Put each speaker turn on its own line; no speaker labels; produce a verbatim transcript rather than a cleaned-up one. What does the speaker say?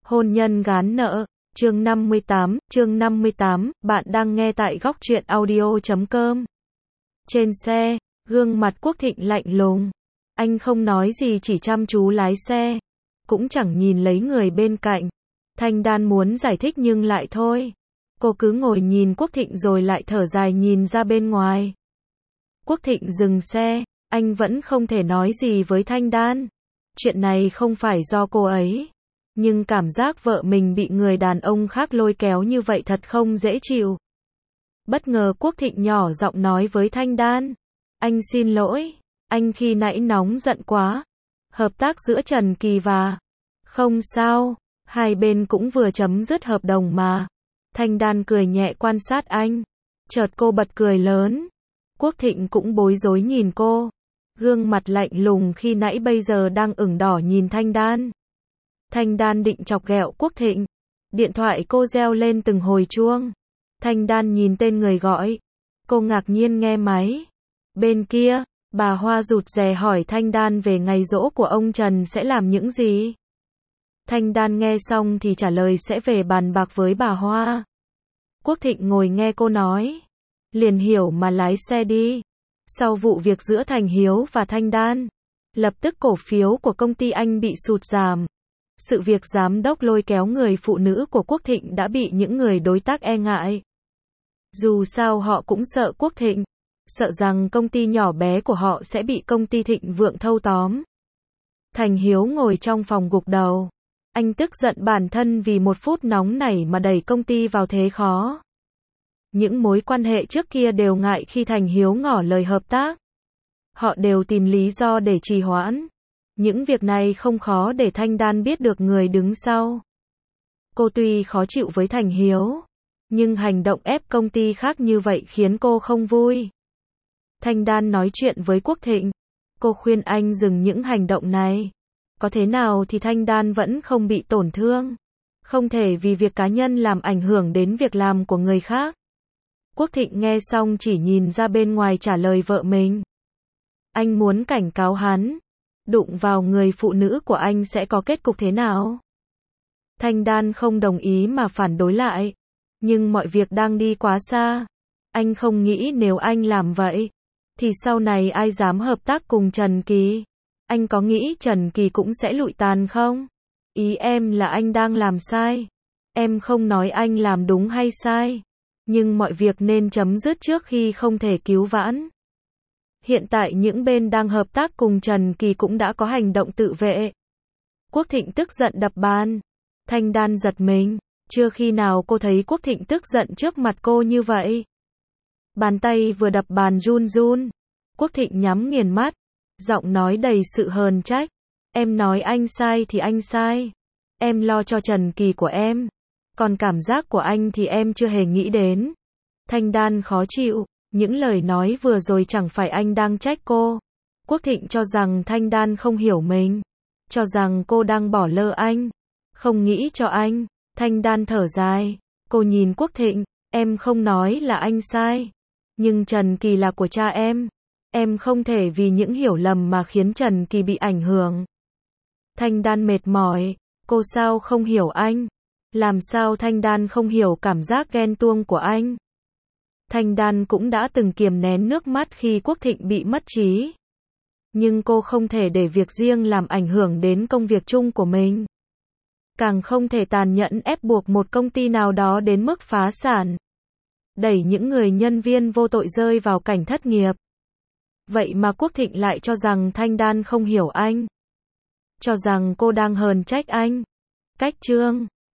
Hôn nhân gán nợ, chương năm mươi tám, chương năm mươi tám, bạn đang nghe tại góc truyện audio chấm com. Trên xe, gương mặt Quốc Thịnh lạnh lùng. Anh không nói gì, chỉ chăm chú lái xe. Cũng chẳng nhìn lấy người bên cạnh. Thanh Đan muốn giải thích nhưng lại thôi. Cô cứ ngồi nhìn Quốc Thịnh rồi lại thở dài nhìn ra bên ngoài. Quốc Thịnh dừng xe, anh vẫn không thể nói gì với Thanh Đan. Chuyện này không phải do cô ấy. Nhưng cảm giác vợ mình bị người đàn ông khác lôi kéo như vậy thật không dễ chịu. Bất ngờ Quốc Thịnh nhỏ giọng nói với Thanh Đan. Anh xin lỗi, anh khi nãy nóng giận quá. Hợp tác giữa Trần Kỳ và... Không sao, hai bên cũng vừa chấm dứt hợp đồng mà. Thanh Đan cười nhẹ quan sát anh. Chợt cô bật cười lớn. Quốc Thịnh cũng bối rối nhìn cô. Gương mặt lạnh lùng khi nãy bây giờ đang ửng đỏ nhìn Thanh Đan. Thanh Đan định chọc ghẹo Quốc Thịnh. Điện thoại cô reo lên từng hồi chuông. Thanh Đan nhìn tên người gọi. Cô ngạc nhiên nghe máy. Bên kia, bà Hoa rụt rè hỏi Thanh Đan về ngày giỗ của ông Trần sẽ làm những gì. Thanh Đan nghe xong thì trả lời sẽ về bàn bạc với bà Hoa. Quốc Thịnh ngồi nghe cô nói. Liền hiểu mà lái xe đi. Sau vụ việc giữa Thành Hiếu và Thanh Đan, lập tức cổ phiếu của công ty anh bị sụt giảm. Sự việc giám đốc lôi kéo người phụ nữ của Quốc Thịnh đã bị những người đối tác e ngại. Dù sao họ cũng sợ Quốc Thịnh, sợ rằng công ty nhỏ bé của họ sẽ bị công ty Thịnh Vượng thâu tóm. Thành Hiếu ngồi trong phòng gục đầu. Anh tức giận bản thân vì một phút nóng nảy mà đẩy công ty vào thế khó. Những mối quan hệ trước kia đều ngại khi Thành Hiếu ngỏ lời hợp tác. Họ đều tìm lý do để trì hoãn. Những việc này không khó để Thanh Đan biết được người đứng sau. Cô tuy khó chịu với Thành Hiếu, nhưng hành động ép công ty khác như vậy khiến cô không vui. Thanh Đan nói chuyện với Quốc Thịnh. Cô khuyên anh dừng những hành động này. Có thế nào thì Thanh Đan vẫn không bị tổn thương. Không thể vì việc cá nhân làm ảnh hưởng đến việc làm của người khác. Quốc Thịnh nghe xong chỉ nhìn ra bên ngoài trả lời vợ mình. Anh muốn cảnh cáo hắn. Đụng vào người phụ nữ của anh sẽ có kết cục thế nào? Thanh Đan không đồng ý mà phản đối lại. Nhưng mọi việc đang đi quá xa. Anh không nghĩ nếu anh làm vậy, thì sau này ai dám hợp tác cùng Trần Kỳ? Anh có nghĩ Trần Kỳ cũng sẽ lụi tàn không? Ý em là anh đang làm sai. Em không nói anh làm đúng hay sai. Nhưng mọi việc nên chấm dứt trước khi không thể cứu vãn. Hiện tại những bên đang hợp tác cùng Trần Kỳ cũng đã có hành động tự vệ. Quốc Thịnh tức giận đập bàn. Thanh Đan giật mình. Chưa khi nào cô thấy Quốc Thịnh tức giận trước mặt cô như vậy. Bàn tay vừa đập bàn run run. Quốc Thịnh nhắm nghiền mắt. Giọng nói đầy sự hờn trách. Em nói anh sai thì anh sai. Em lo cho Trần Kỳ của em. Còn cảm giác của anh thì em chưa hề nghĩ đến. Thanh Đan khó chịu. Những lời nói vừa rồi chẳng phải anh đang trách cô. Quốc Thịnh cho rằng Thanh Đan không hiểu mình. Cho rằng cô đang bỏ lơ anh. Không nghĩ cho anh. Thanh Đan thở dài. Cô nhìn Quốc Thịnh. Em không nói là anh sai. Nhưng Trần Kỳ là của cha em. Em không thể vì những hiểu lầm mà khiến Trần Kỳ bị ảnh hưởng. Thanh Đan mệt mỏi. Cô sao không hiểu anh? Làm sao Thanh Đan không hiểu cảm giác ghen tuông của anh? Thanh Đan cũng đã từng kiềm nén nước mắt khi Quốc Thịnh bị mất trí. Nhưng cô không thể để việc riêng làm ảnh hưởng đến công việc chung của mình. Càng không thể tàn nhẫn ép buộc một công ty nào đó đến mức phá sản. Đẩy những người nhân viên vô tội rơi vào cảnh thất nghiệp. Vậy mà Quốc Thịnh lại cho rằng Thanh Đan không hiểu anh. Cho rằng cô đang hờn trách anh. Cách chương